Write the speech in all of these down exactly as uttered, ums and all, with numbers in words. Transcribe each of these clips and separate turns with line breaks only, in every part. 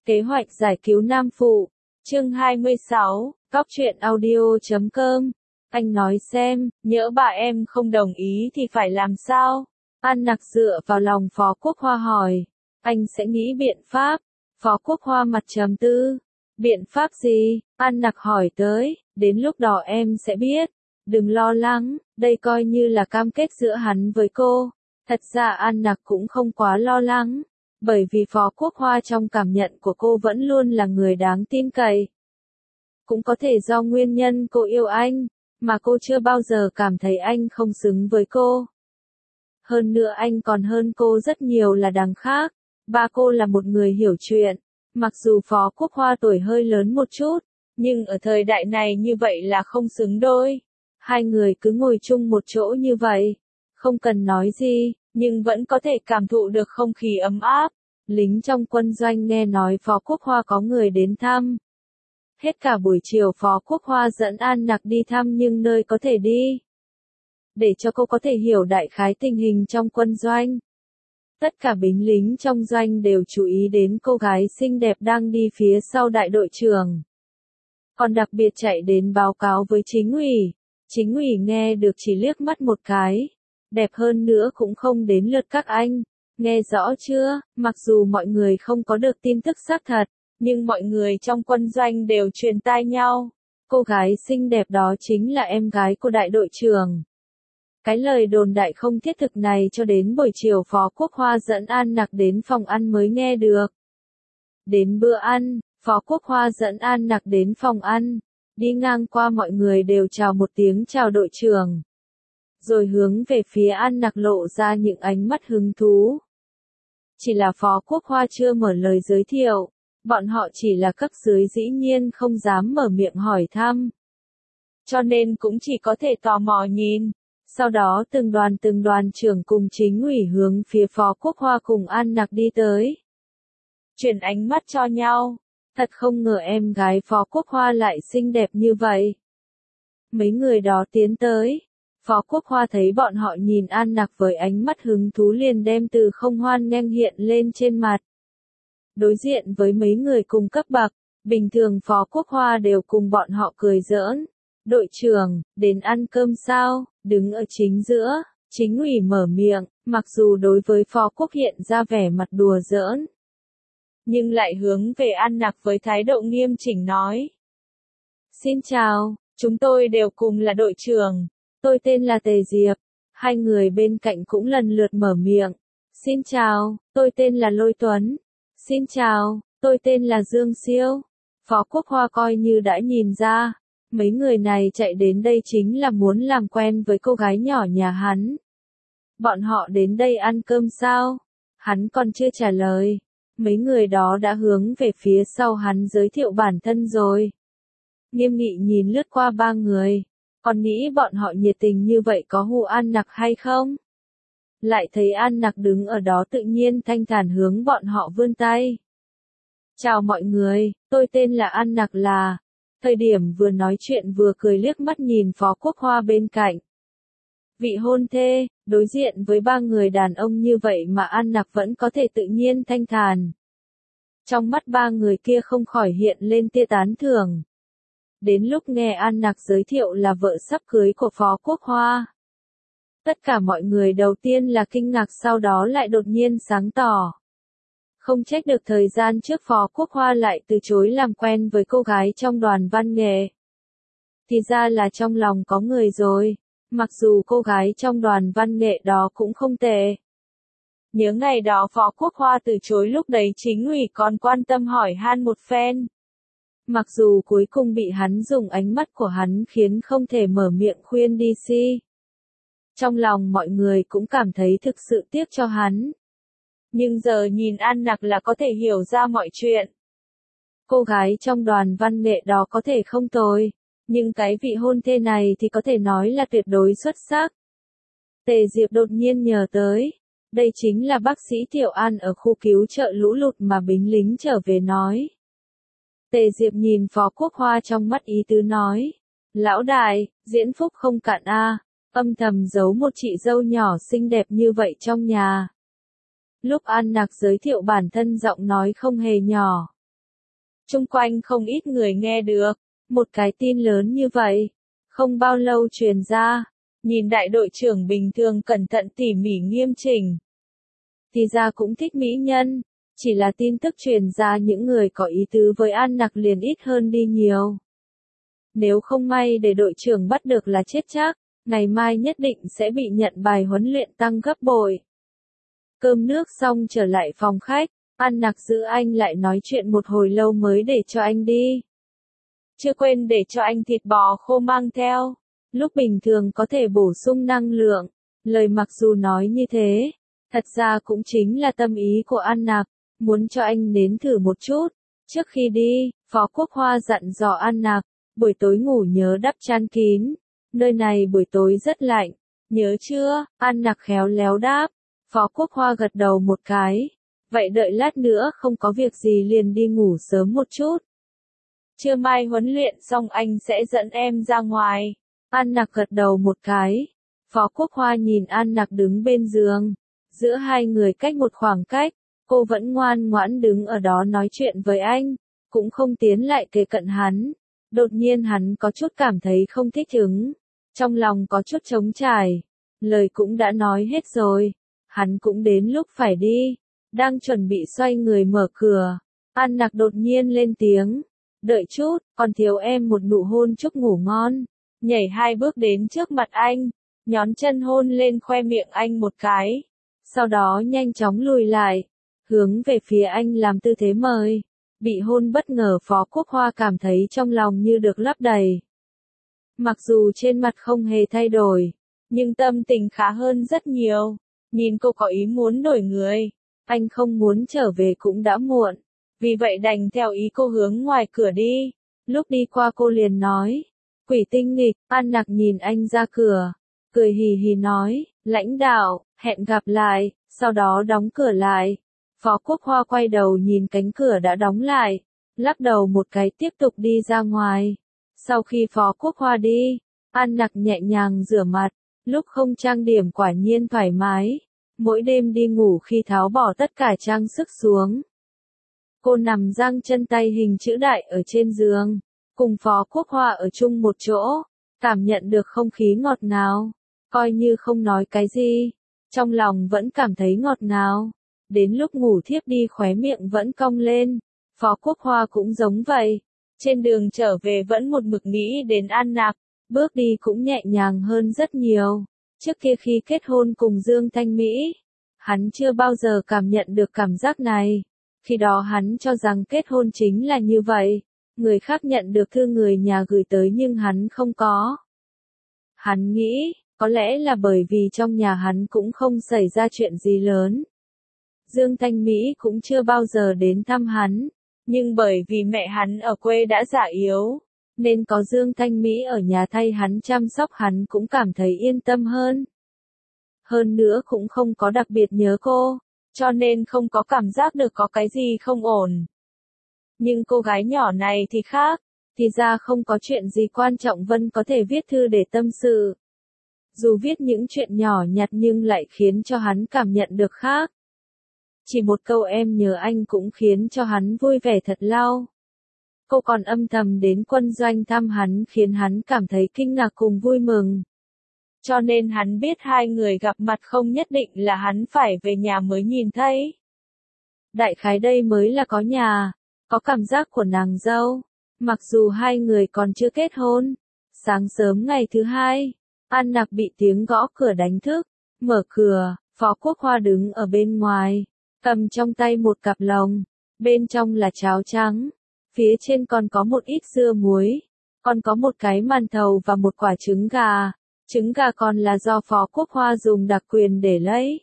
Kế hoạch giải cứu nam phụ, chương hai mươi sáu, Cóc truyện audio chấm com. Anh nói xem, nhỡ bà em không đồng ý thì phải làm sao? An Nặc dựa vào lòng Phó Quốc Hoa hỏi. Anh sẽ nghĩ biện pháp. Phó Quốc Hoa mặt trầm tư. Biện pháp gì? An Nặc hỏi tới, đến lúc đó em sẽ biết. Đừng lo lắng, đây coi như là cam kết giữa hắn với cô. Thật ra An Nặc cũng không quá lo lắng, bởi vì Phó Quốc Hoa trong cảm nhận của cô vẫn luôn là người đáng tin cậy. Cũng có thể do nguyên nhân cô yêu anh, mà cô chưa bao giờ cảm thấy anh không xứng với cô. Hơn nữa anh còn hơn cô rất nhiều là đằng khác. Ba cô là một người hiểu chuyện, mặc dù Phó Quốc Hoa tuổi hơi lớn một chút, nhưng ở thời đại này như vậy là không xứng đôi. Hai người cứ ngồi chung một chỗ như vậy, không cần nói gì, nhưng vẫn có thể cảm thụ được không khí ấm áp. Lính trong quân doanh nghe nói Phó Quốc Hoa có người đến thăm. Hết cả buổi chiều Phó Quốc Hoa dẫn An Nặc đi thăm nhưng nơi có thể đi, để cho cô có thể hiểu đại khái tình hình trong quân doanh. Tất cả binh lính trong doanh đều chú ý đến cô gái xinh đẹp đang đi phía sau đại đội trưởng. Còn đặc biệt chạy đến báo cáo với chính ủy. Chính ủy nghe được chỉ liếc mắt một cái. Đẹp hơn nữa cũng không đến lượt các anh. Nghe rõ chưa? Mặc dù mọi người không có được tin tức xác thật, nhưng mọi người trong quân doanh đều truyền tai nhau. Cô gái xinh đẹp đó chính là em gái của đại đội trưởng. Cái lời đồn đại không thiết thực này cho đến buổi chiều Phó Quốc Hoa dẫn An Nặc đến phòng ăn mới nghe được. Đến bữa ăn, Phó Quốc Hoa dẫn An Nặc đến phòng ăn, đi ngang qua mọi người đều chào một tiếng chào đội trưởng. Rồi hướng về phía An Nặc lộ ra những ánh mắt hứng thú. Chỉ là Phó Quốc Hoa chưa mở lời giới thiệu, bọn họ chỉ là cấp dưới dĩ nhiên không dám mở miệng hỏi thăm. Cho nên cũng chỉ có thể tò mò nhìn. Sau đó từng đoàn từng đoàn trưởng cùng chính ủy hướng phía Phó Quốc Hoa cùng An Nặc đi tới. Chuyển ánh mắt cho nhau. Thật không ngờ em gái Phó Quốc Hoa lại xinh đẹp như vậy. Mấy người đó tiến tới. Phó Quốc Hoa thấy bọn họ nhìn An Nặc với ánh mắt hứng thú liền đem từ không hoan nghênh hiện lên trên mặt. Đối diện với mấy người cùng cấp bậc, bình thường Phó Quốc Hoa đều cùng bọn họ cười giỡn. Đội trưởng, đến ăn cơm sao? Đứng ở chính giữa, chính ủy mở miệng, mặc dù đối với Phó Quốc hiện ra vẻ mặt đùa giỡn, nhưng lại hướng về An Nặc với thái độ nghiêm chỉnh nói. Xin chào, chúng tôi đều cùng là đội trưởng, tôi tên là Tề Diệp. Hai người bên cạnh cũng lần lượt mở miệng. Xin chào, tôi tên là Lôi Tuấn. Xin chào, tôi tên là Dương Siêu. Phó Quốc Hoa coi như đã nhìn ra. Mấy người này chạy đến đây chính là muốn làm quen với cô gái nhỏ nhà hắn. Bọn họ đến đây ăn cơm sao? Hắn còn chưa trả lời. Mấy người đó đã hướng về phía sau hắn giới thiệu bản thân rồi. Nghiêm nghị nhìn lướt qua ba người. Còn nghĩ bọn họ nhiệt tình như vậy có hù An Nặc hay không? Lại thấy An Nặc đứng ở đó tự nhiên thanh thản hướng bọn họ vươn tay. Chào mọi người, tôi tên là An Nặc là... Thời điểm vừa nói chuyện vừa cười liếc mắt nhìn Phó Quốc Hoa bên cạnh. Vị hôn thê, đối diện với ba người đàn ông như vậy mà An Nặc vẫn có thể tự nhiên thanh thản. Trong mắt ba người kia không khỏi hiện lên tia tán thưởng. Đến lúc nghe An Nặc giới thiệu là vợ sắp cưới của Phó Quốc Hoa. Tất cả mọi người đầu tiên là kinh ngạc sau đó lại đột nhiên sáng tỏ. Không trách được thời gian trước Phó Quốc Hoa lại từ chối làm quen với cô gái trong đoàn văn nghệ. Thì ra là trong lòng có người rồi, mặc dù cô gái trong đoàn văn nghệ đó cũng không tệ. Nhớ ngày đó Phó Quốc Hoa từ chối lúc đấy chính ủy còn quan tâm hỏi han một phen. Mặc dù cuối cùng bị hắn dùng ánh mắt của hắn khiến không thể mở miệng khuyên đi si. Trong lòng mọi người cũng cảm thấy thực sự tiếc cho hắn. Nhưng giờ nhìn An Nặc là có thể hiểu ra mọi chuyện. Cô gái trong đoàn văn nghệ đó có thể không tồi, nhưng cái vị hôn thê này thì có thể nói là tuyệt đối xuất sắc. Tề Diệp đột nhiên nhớ tới, đây chính là bác sĩ Tiểu An ở khu cứu trợ lũ lụt mà binh lính trở về nói. Tề Diệp nhìn Phó Quốc Hoa trong mắt ý tứ nói, lão đại, diễn phúc không cạn a, âm thầm giấu một chị dâu nhỏ xinh đẹp như vậy trong nhà. Lúc An Nặc giới thiệu bản thân giọng nói không hề nhỏ. chung quanh không ít người nghe được. Một cái tin lớn như vậy, không bao lâu truyền ra, nhìn đại đội trưởng bình thường cẩn thận tỉ mỉ nghiêm chỉnh. Thì ra cũng thích mỹ nhân, chỉ là tin tức truyền ra những người có ý tứ với An Nặc liền ít hơn đi nhiều. Nếu không may để đội trưởng bắt được là chết chắc, ngày mai nhất định sẽ bị nhận bài huấn luyện tăng gấp bội. Cơm nước xong trở lại phòng khách, An Nặc giữ anh lại nói chuyện một hồi lâu mới để cho anh đi. Chưa quên để cho anh thịt bò khô mang theo, lúc bình thường có thể bổ sung năng lượng. Lời mặc dù nói như thế, thật ra cũng chính là tâm ý của An Nặc, muốn cho anh nếm thử một chút. Trước khi đi, Phó Quốc Hoa dặn dò An Nặc, buổi tối ngủ nhớ đắp chăn kín, nơi này buổi tối rất lạnh, nhớ chưa? An Nặc khéo léo đáp. Phó Quốc Hoa gật đầu một cái, vậy đợi lát nữa không có việc gì liền đi ngủ sớm một chút. Trưa mai huấn luyện xong anh sẽ dẫn em ra ngoài. An Nặc gật đầu một cái. Phó Quốc Hoa nhìn An Nặc đứng bên giường, giữa hai người cách một khoảng cách, cô vẫn ngoan ngoãn đứng ở đó nói chuyện với anh, cũng không tiến lại kề cận hắn. Đột nhiên hắn có chút cảm thấy không thích ứng, trong lòng có chút trống trải, lời cũng đã nói hết rồi, hắn cũng đến lúc phải đi, đang chuẩn bị xoay người mở cửa, An Nặc đột nhiên lên tiếng, đợi chút, còn thiếu em một nụ hôn chúc ngủ ngon, nhảy hai bước đến trước mặt anh, nhón chân hôn lên khoe miệng anh một cái, sau đó nhanh chóng lùi lại, hướng về phía anh làm tư thế mời. Bị hôn bất ngờ Phó Quốc Hoa cảm thấy trong lòng như được lấp đầy. Mặc dù trên mặt không hề thay đổi, nhưng tâm tình khá hơn rất nhiều. Nhìn cô có ý muốn đổi người, anh không muốn trở về cũng đã muộn. Vì vậy đành theo ý cô hướng ngoài cửa đi. Lúc đi qua cô liền nói, quỷ tinh nghịch. An Nặc nhìn anh ra cửa, cười hì hì nói, lãnh đạo, hẹn gặp lại, sau đó đóng cửa lại. Phó Quốc Hoa quay đầu nhìn cánh cửa đã đóng lại, lắc đầu một cái tiếp tục đi ra ngoài. Sau khi Phó Quốc Hoa đi, An Nặc nhẹ nhàng rửa mặt, lúc không trang điểm quả nhiên thoải mái. Mỗi đêm đi ngủ khi tháo bỏ tất cả trang sức xuống. Cô nằm giang chân tay hình chữ đại ở trên giường, cùng Phó Quốc Hoa ở chung một chỗ, cảm nhận được không khí ngọt ngào, coi như không nói cái gì, trong lòng vẫn cảm thấy ngọt ngào. Đến lúc ngủ thiếp đi khóe miệng vẫn cong lên, Phó Quốc Hoa cũng giống vậy. Trên đường trở về vẫn một mực nghĩ đến An Nặc, bước đi cũng nhẹ nhàng hơn rất nhiều. Trước kia khi kết hôn cùng Dương Thanh Mỹ, hắn chưa bao giờ cảm nhận được cảm giác này. Khi đó hắn cho rằng kết hôn chính là như vậy, người khác nhận được thư người nhà gửi tới nhưng hắn không có. Hắn nghĩ, có lẽ là bởi vì trong nhà hắn cũng không xảy ra chuyện gì lớn. Dương Thanh Mỹ cũng chưa bao giờ đến thăm hắn, nhưng bởi vì mẹ hắn ở quê đã già yếu, nên có Dương Thanh Mỹ ở nhà thay hắn chăm sóc hắn cũng cảm thấy yên tâm hơn. Hơn nữa cũng không có đặc biệt nhớ cô, cho nên không có cảm giác được có cái gì không ổn. Nhưng cô gái nhỏ này thì khác, thì ra không có chuyện gì quan trọng Vân có thể viết thư để tâm sự. Dù viết những chuyện nhỏ nhặt nhưng lại khiến cho hắn cảm nhận được khác. Chỉ một câu em nhớ anh cũng khiến cho hắn vui vẻ thật lâu. Cô còn âm thầm đến quân doanh thăm hắn khiến hắn cảm thấy kinh ngạc cùng vui mừng. Cho nên hắn biết hai người gặp mặt không nhất định là hắn phải về nhà mới nhìn thấy. Đại khái đây mới là có nhà, có cảm giác của nàng dâu. Mặc dù hai người còn chưa kết hôn. Sáng sớm ngày thứ hai, An Nặc bị tiếng gõ cửa đánh thức. Mở cửa, Phó Quốc Hoa đứng ở bên ngoài, cầm trong tay một cặp lồng. Bên trong là cháo trắng. Phía trên còn có một ít dưa muối. Còn có một cái màn thầu và một quả trứng gà. Trứng gà còn là do Phó Quốc Hoa dùng đặc quyền để lấy.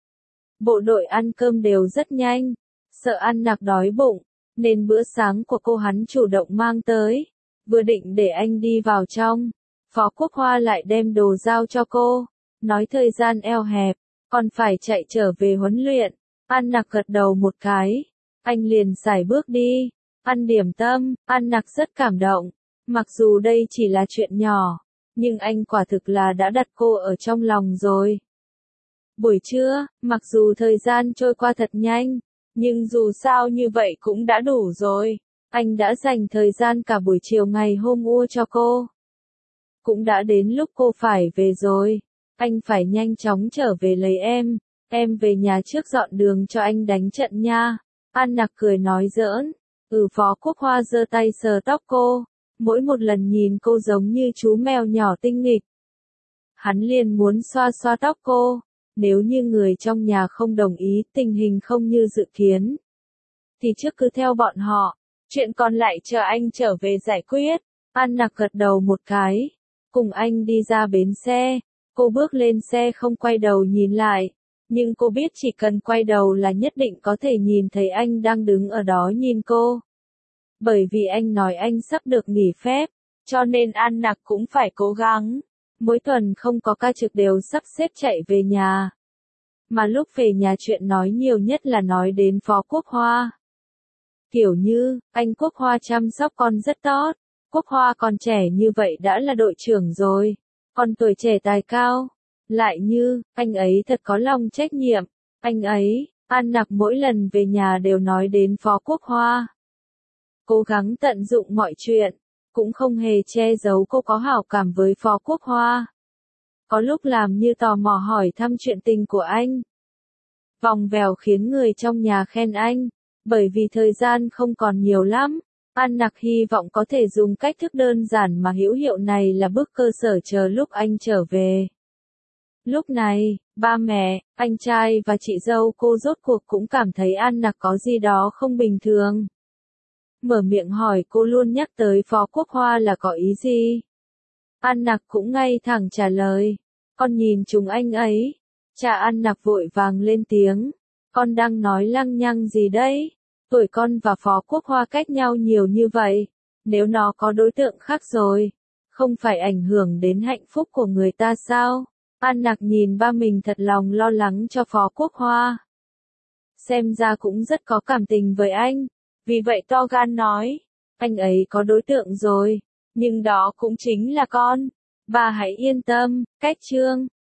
Bộ đội ăn cơm đều rất nhanh. Sợ An Nặc đói bụng, nên bữa sáng của cô hắn chủ động mang tới. Vừa định để anh đi vào trong, Phó Quốc Hoa lại đem đồ giao cho cô. Nói thời gian eo hẹp, còn phải chạy trở về huấn luyện. An Nặc gật đầu một cái. Anh liền sải bước đi. Ăn điểm tâm, An Nặc rất cảm động. Mặc dù đây chỉ là chuyện nhỏ, nhưng anh quả thực là đã đặt cô ở trong lòng rồi. Buổi trưa, mặc dù thời gian trôi qua thật nhanh, nhưng dù sao như vậy cũng đã đủ rồi. Anh đã dành thời gian cả buổi chiều ngày hôm ua cho cô. Cũng đã đến lúc cô phải về rồi. Anh phải nhanh chóng trở về lấy em. Em về nhà trước dọn đường cho anh đánh trận nha. An Nặc cười nói giỡn. Ừ, Phó Quốc Hoa giơ tay sờ tóc cô. Mỗi một lần nhìn cô giống như chú mèo nhỏ tinh nghịch. Hắn liền muốn xoa xoa tóc cô. Nếu như người trong nhà không đồng ý, tình hình không như dự kiến, thì trước cứ theo bọn họ. Chuyện còn lại chờ anh trở về giải quyết. An Nặc gật đầu một cái. Cùng anh đi ra bến xe. Cô bước lên xe không quay đầu nhìn lại. Nhưng cô biết chỉ cần quay đầu là nhất định có thể nhìn thấy anh đang đứng ở đó nhìn cô. Bởi vì anh nói anh sắp được nghỉ phép, cho nên An Nặc cũng phải cố gắng. Mỗi tuần không có ca trực đều sắp xếp chạy về nhà. Mà lúc về nhà chuyện nói nhiều nhất là nói đến Phó Quốc Hoa. Kiểu như, anh Quốc Hoa chăm sóc con rất tốt. Quốc Hoa còn trẻ như vậy đã là đội trưởng rồi. Còn tuổi trẻ tài cao. Lại như, anh ấy thật có lòng trách nhiệm. Anh ấy, An Nặc mỗi lần về nhà đều nói đến Phó Quốc Hoa. Cố gắng tận dụng mọi chuyện. Cũng không hề che giấu cô có hảo cảm với Phó Quốc Hoa. Có lúc làm như tò mò hỏi thăm chuyện tình của anh. Vòng vèo khiến người trong nhà khen anh. Bởi vì thời gian không còn nhiều lắm, An Nặc hy vọng có thể dùng cách thức đơn giản mà hữu hiệu này là bước cơ sở chờ lúc anh trở về. Lúc này, ba mẹ, anh trai và chị dâu cô rốt cuộc cũng cảm thấy An Nặc có gì đó không bình thường. Mở miệng hỏi cô luôn nhắc tới Phó Quốc Hoa là có ý gì? An Nặc cũng ngay thẳng trả lời. Con nhìn chúng anh ấy. Cha An Nặc vội vàng lên tiếng. Con đang nói lăng nhăng gì đấy? Tuổi con và Phó Quốc Hoa cách nhau nhiều như vậy. Nếu nó có đối tượng khác rồi, không phải ảnh hưởng đến hạnh phúc của người ta sao? An Nặc nhìn ba mình thật lòng lo lắng cho Phó Quốc Hoa. Xem ra cũng rất có cảm tình với anh. Vì vậy to gan nói, anh ấy có đối tượng rồi, nhưng đó cũng chính là con. Bà hãy yên tâm, cách chương.